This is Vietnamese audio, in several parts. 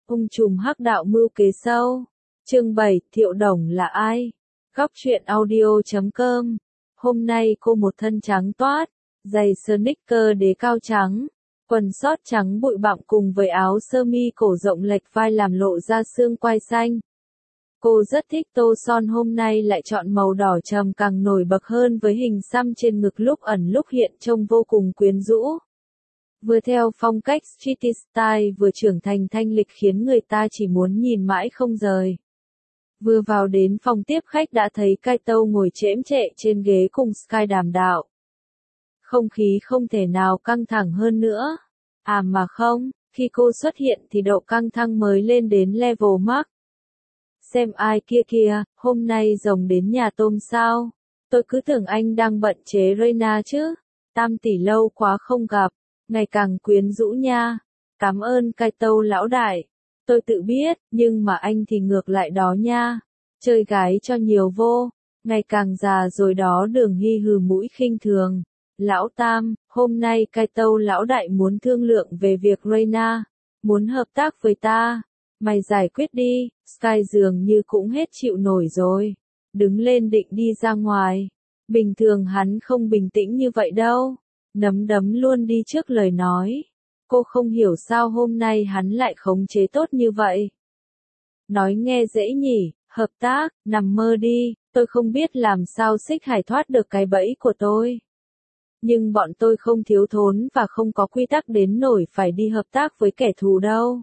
Ung trùm hắc đạo mưu kế sâu. Chương 7, Thiệu Đồng là ai? Góc truyện audio.com. Hôm nay cô một thân trắng toát, giày sneaker đế cao trắng, quần sót trắng bụi bặm cùng với áo sơ mi cổ rộng lệch vai làm lộ ra xương quai xanh. Cô rất thích tô son, hôm nay lại chọn màu đỏ trầm càng nổi bật hơn với hình xăm trên ngực lúc ẩn lúc hiện trông vô cùng quyến rũ. Vừa theo phong cách street style vừa trưởng thành thanh lịch khiến người ta chỉ muốn nhìn mãi không rời. Vừa vào đến phòng tiếp khách đã thấy Kaito ngồi chễm chệ trên ghế cùng Sky đàm đạo. Không khí không thể nào căng thẳng hơn nữa. À mà không, khi cô xuất hiện thì độ căng thẳng mới lên đến level max. Xem ai kia kìa, hôm nay rồng đến nhà tôm sao? Tôi cứ tưởng anh đang bận chế Reina chứ. Tam tỷ lâu quá không gặp, ngày càng quyến rũ nha. Cảm ơn Kaito lão đại. Tôi tự biết, nhưng mà anh thì ngược lại đó nha. Chơi gái cho nhiều vô, ngày càng già rồi đó. Đường Hy hừ mũi khinh thường. Lão Tam, hôm nay Kaito lão đại muốn thương lượng về việc Reina, muốn hợp tác với ta. Mày giải quyết đi. Sky dường như cũng hết chịu nổi rồi. Đứng lên định đi ra ngoài. Bình thường hắn không bình tĩnh như vậy đâu. Nắm đấm luôn đi trước lời nói. Cô không hiểu sao hôm nay hắn lại khống chế tốt như vậy. Nói nghe dễ nhỉ, hợp tác, nằm mơ đi, tôi không biết làm sao Xích Hải thoát được cái bẫy của tôi. Nhưng bọn tôi không thiếu thốn và không có quy tắc đến nổi phải đi hợp tác với kẻ thù đâu.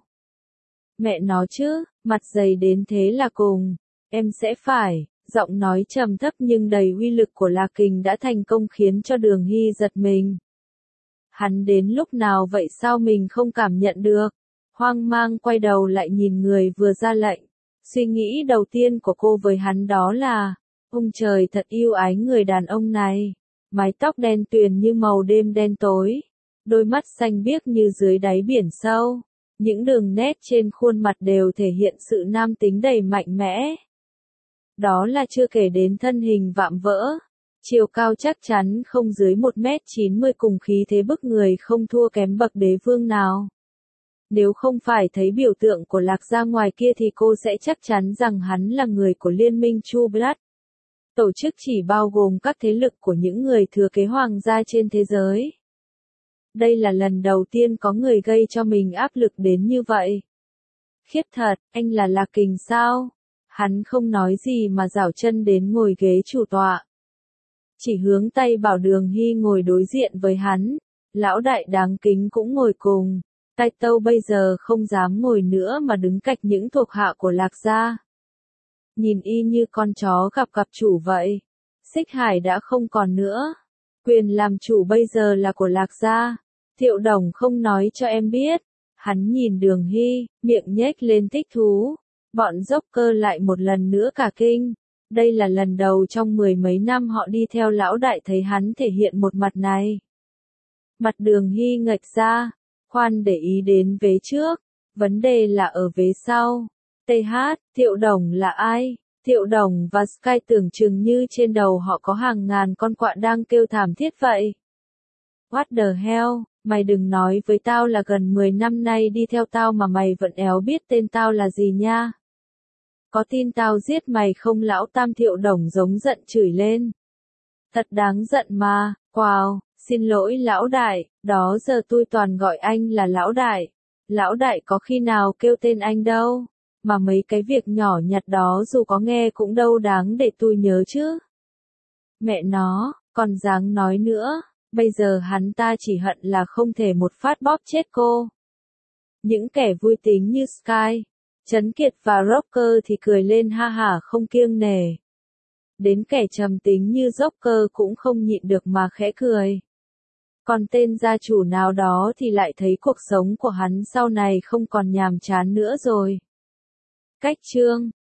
Mẹ nó chứ, mặt dày đến thế là cùng, em sẽ phải. Giọng nói trầm thấp nhưng đầy uy lực của La Kình đã thành công khiến cho Đường Hy giật mình. Hắn đến lúc nào vậy sao mình không cảm nhận được? Hoang mang quay đầu lại nhìn người vừa ra lệnh. Suy nghĩ đầu tiên của cô với hắn đó là, ông trời thật yêu ái người đàn ông này. Mái tóc đen tuyền như màu đêm đen tối, đôi mắt xanh biếc như dưới đáy biển sâu. Những đường nét trên khuôn mặt đều thể hiện sự nam tính đầy mạnh mẽ. Đó là chưa kể đến thân hình vạm vỡ. Chiều cao chắc chắn không dưới 1m90 cùng khí thế bức người không thua kém bậc đế vương nào. Nếu không phải thấy biểu tượng của Lạc Gia ngoài kia thì cô sẽ chắc chắn rằng hắn là người của liên minh True Blood. Tổ chức chỉ bao gồm các thế lực của những người thừa kế hoàng gia trên thế giới. Đây là lần đầu tiên có người gây cho mình áp lực đến như vậy. Khiếp thật, anh là Lạc Kình sao? Hắn không nói gì mà giảo chân đến ngồi ghế chủ tọa. Chỉ hướng tay bảo Đường Hy ngồi đối diện với hắn. Lão đại đáng kính cũng ngồi cùng. Kaito bây giờ không dám ngồi nữa mà đứng cạnh những thuộc hạ của Lạc Gia. Nhìn y như con chó gặp chủ vậy. Xích Hải đã không còn nữa. Quyền làm chủ bây giờ là của Lạc Gia. Thiệu Đồng không nói cho em biết. Hắn nhìn Đường Hy, miệng nhếch lên thích thú. Bọn Joker lại một lần nữa cả kinh. Đây là lần đầu trong mười mấy năm họ đi theo lão đại thấy hắn thể hiện một mặt này. Mặt Đường Hy ngạch ra. Khoan để ý đến vế trước. Vấn đề là ở vế sau. TH, Thiệu Đồng là ai? Thiệu Đồng và Sky tưởng chừng như trên đầu họ có hàng ngàn con quạ đang kêu thảm thiết vậy. What the hell, mày đừng nói với tao là gần 10 năm nay đi theo tao mà mày vẫn éo biết tên tao là gì nha. Có tin tao giết mày không? Lão Tam Thiệu Đồng giống giận chửi lên. Thật đáng giận mà, wow, xin lỗi lão đại, đó giờ tôi toàn gọi anh là lão đại. Lão đại có khi nào kêu tên anh đâu. Mà mấy cái việc nhỏ nhặt đó dù có nghe cũng đâu đáng để tôi nhớ chứ. Mẹ nó, còn dáng nói nữa, bây giờ hắn ta chỉ hận là không thể một phát bóp chết cô. Những kẻ vui tính như Sky, Trấn Kiệt và Rocker thì cười lên ha hả không kiêng nể. Đến kẻ trầm tính như Joker cũng không nhịn được mà khẽ cười. Còn tên gia chủ nào đó thì lại thấy cuộc sống của hắn sau này không còn nhàm chán nữa rồi. Cách chương